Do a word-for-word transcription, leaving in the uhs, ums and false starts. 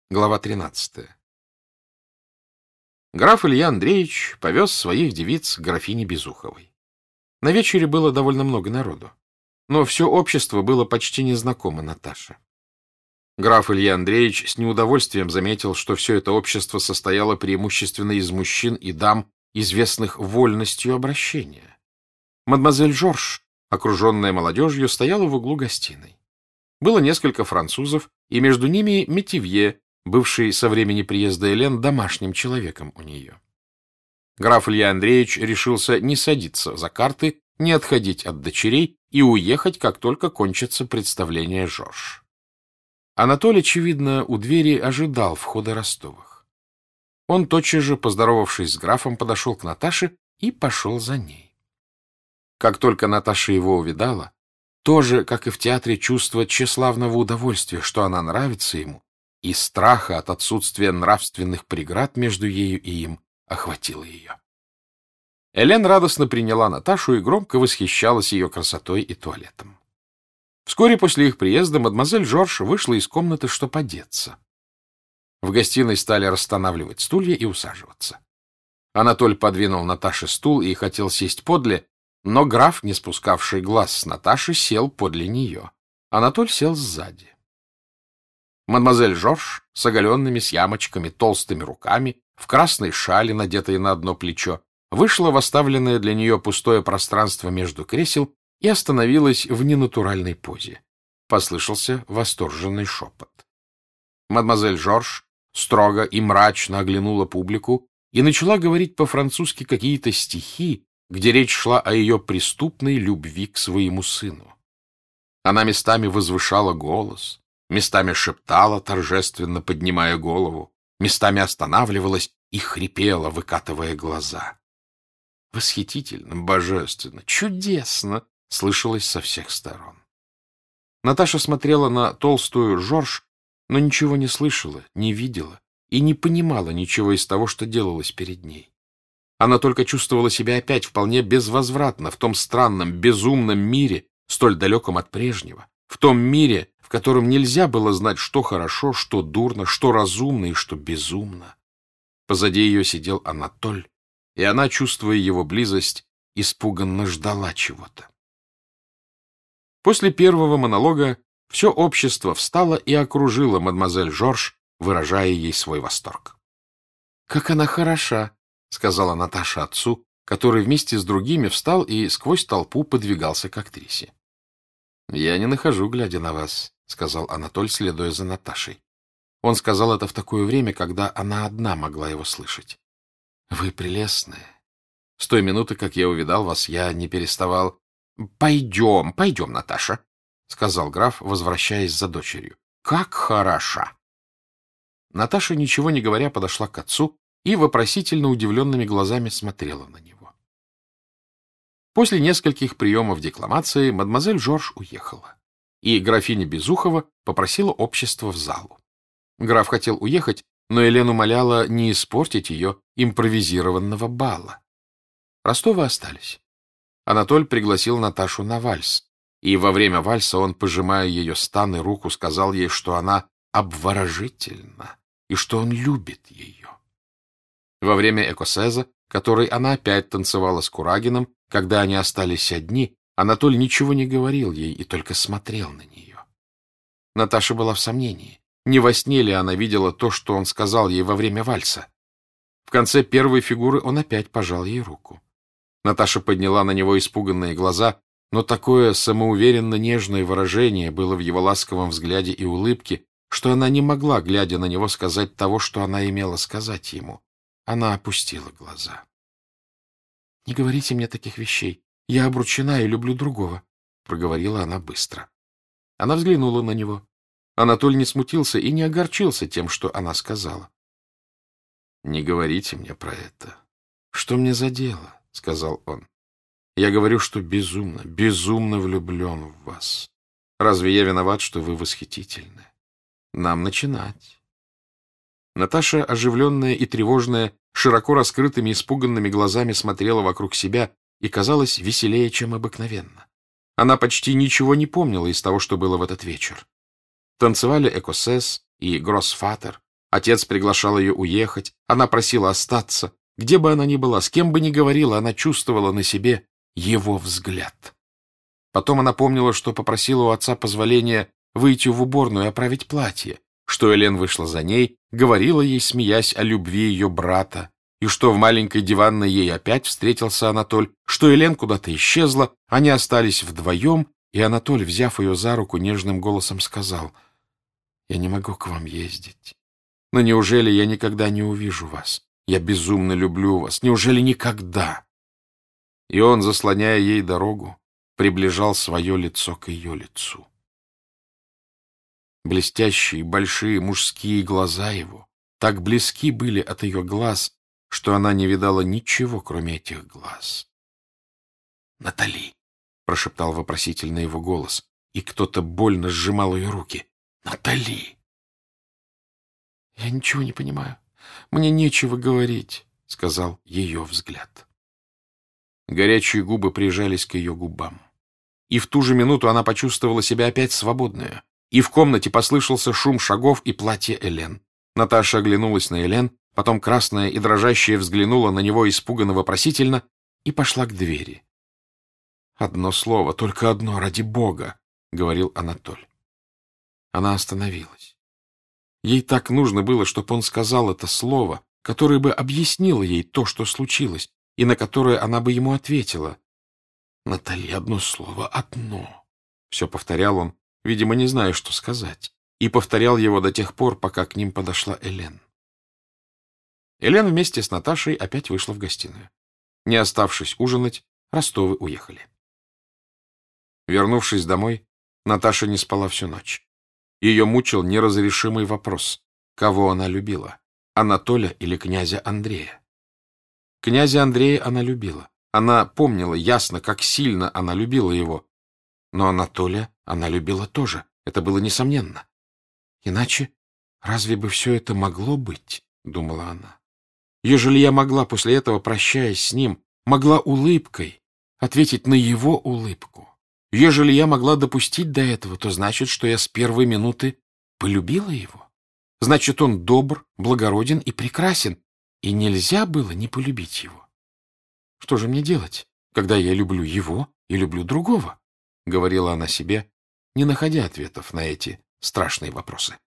Глава тринадцатая. Граф Илья Андреевич повез своих девиц к графине Безуховой. На вечере было довольно много народу, но все общество было почти незнакомо Наташе. Граф Илья Андреевич с неудовольствием заметил, что все это общество состояло преимущественно из мужчин и дам, известных вольностью обращения. Мадемуазель Жорж, окруженная молодежью, стояла в углу гостиной. Было несколько французов, и между ними Метивье, бывший со времени приезда Элен домашним человеком у нее. Граф Илья Андреевич решился не садиться за карты, не отходить от дочерей и уехать, как только кончится представление Жорж. Анатолий, очевидно, у двери ожидал входа Ростовых. Он, тотчас же, поздоровавшись с графом, подошел к Наташе и пошел за ней. Как только Наташа его увидала, тоже, как и в театре, чувство тщеславного удовольствия, что она нравится ему, и страха от отсутствия нравственных преград между ею и им, охватило ее. Элен радостно приняла Наташу и громко восхищалась ее красотой и туалетом. Вскоре после их приезда мадемуазель Жорж вышла из комнаты, чтобы одеться. В гостиной стали расстанавливать стулья и усаживаться. Анатоль подвинул Наташе стул и хотел сесть подле, но граф, не спускавший глаз с Наташи, сел подле нее. Анатоль сел сзади. Мадемуазель Жорж с оголенными, с ямочками, толстыми руками, в красной шале, надетой на одно плечо, вышла в оставленное для нее пустое пространство между кресел и остановилась в ненатуральной позе. Послышался восторженный шепот. Мадемуазель Жорж строго и мрачно оглянула публику и начала говорить по-французски какие-то стихи, где речь шла о ее преступной любви к своему сыну. Она местами возвышала голос, местами шептала, торжественно поднимая голову, местами останавливалась и хрипела, выкатывая глаза. Восхитительно, божественно, чудесно слышалось со всех сторон. Наташа смотрела на толстую Жорж, но ничего не слышала, не видела и не понимала ничего из того, что делалось перед ней. Она только чувствовала себя опять вполне безвозвратно в том странном, безумном мире, столь далеком от прежнего, в том мире, в котором нельзя было знать, что хорошо, что дурно, что разумно и что безумно. Позади ее сидел Анатоль, и она, чувствуя его близость, испуганно ждала чего-то. После первого монолога все общество встало и окружило мадемуазель Жорж, выражая ей свой восторг. — Как она хороша! — сказала Наташа отцу, который вместе с другими встал и сквозь толпу подвигался к актрисе. — Я не нахожу, глядя на вас, — сказал Анатоль, следуя за Наташей. Он сказал это в такое время, когда она одна могла его слышать. — Вы прелестная. С той минуты, как я увидал вас, я не переставал... — Пойдем, пойдем, Наташа, — сказал граф, возвращаясь за дочерью. — Как хороша! Наташа, ничего не говоря, подошла к отцу и вопросительно удивленными глазами смотрела на него. После нескольких приемов декламации мадемуазель Жорж уехала, и графиня Безухова попросила общество в залу. Граф хотел уехать, но Елена умоляла не испортить ее импровизированного бала. Ростовы остались. Анатоль пригласил Наташу на вальс, и во время вальса он, пожимая ее стан и руку, сказал ей, что она обворожительна и что он любит ее. Во время экосеза, который она опять танцевала с Курагиным, когда они остались одни, Анатоль ничего не говорил ей и только смотрел на нее. Наташа была в сомнении, не во сне ли она видела то, что он сказал ей во время вальса. В конце первой фигуры он опять пожал ей руку. Наташа подняла на него испуганные глаза, но такое самоуверенно нежное выражение было в его ласковом взгляде и улыбке, что она не могла, глядя на него, сказать того, что она имела сказать ему. Она опустила глаза. — Не говорите мне таких вещей. Я обручена и люблю другого, — проговорила она быстро. Она взглянула на него. Анатоль не смутился и не огорчился тем, что она сказала. — Не говорите мне про это. — Что мне за дело? — сказал он. — Я говорю, что безумно, безумно влюблен в вас. Разве я виноват, что вы восхитительны? Нам начинать. Наташа, оживленная и тревожная, широко раскрытыми испуганными глазами смотрела вокруг себя и казалась веселее, чем обыкновенно. Она почти ничего не помнила из того, что было в этот вечер. Танцевали экосес и гроссфатер, Отец приглашал ее уехать, она просила остаться. Где бы она ни была, с кем бы ни говорила, она чувствовала на себе его взгляд. Потом она помнила, что попросила у отца позволения выйти в уборную и оправить платье, что Элен вышла за ней, говорила ей, смеясь, о любви ее брата, и что в маленькой диванной ей опять встретился Анатоль, что Элен куда-то исчезла, они остались вдвоем, и Анатоль, взяв ее за руку, нежным голосом сказал: «Я не могу к вам ездить. Но неужели я никогда не увижу вас? Я безумно люблю вас. Неужели никогда?» И он, заслоняя ей дорогу, приближал свое лицо к ее лицу. Блестящие, большие мужские глаза его так близки были от ее глаз, что она не видала ничего, кроме этих глаз. «Натали!» — прошептал вопросительно его голос, и кто-то больно сжимал ее руки. «Натали!» «Я ничего не понимаю. Мне нечего говорить», — сказал ее взгляд. Горячие губы прижались к ее губам. И в ту же минуту она почувствовала себя опять свободную. И в комнате послышался шум шагов и платье Элен. Наташа оглянулась на Элен, потом красная и дрожащая взглянула на него испуганно-вопросительно и пошла к двери. «Одно слово, только одно, ради Бога», — говорил Анатоль. Она остановилась. Ей так нужно было, чтобы он сказал это слово, которое бы объяснило ей то, что случилось, и на которое она бы ему ответила. «Натали, одно слово, одно», — все повторял он, видимо, не зная, что сказать, и повторял его до тех пор, пока к ним подошла Элен. Элен вместе с Наташей опять вышла в гостиную. Не оставшись ужинать, Ростовы уехали. Вернувшись домой, Наташа не спала всю ночь. Ее мучил неразрешимый вопрос, кого она любила, Анатоля или князя Андрея. Князя Андрея она любила. Она помнила ясно, как сильно она любила его. Но Анатолия она любила тоже, это было несомненно. Иначе разве бы все это могло быть, думала она. Ежели я могла после этого, прощаясь с ним, могла улыбкой ответить на его улыбку, ежели я могла допустить до этого, то значит, что я с первой минуты полюбила его. Значит, он добр, благороден и прекрасен, и нельзя было не полюбить его. Что же мне делать, когда я люблю его и люблю другого? — говорила она себе, не находя ответов на эти страшные вопросы.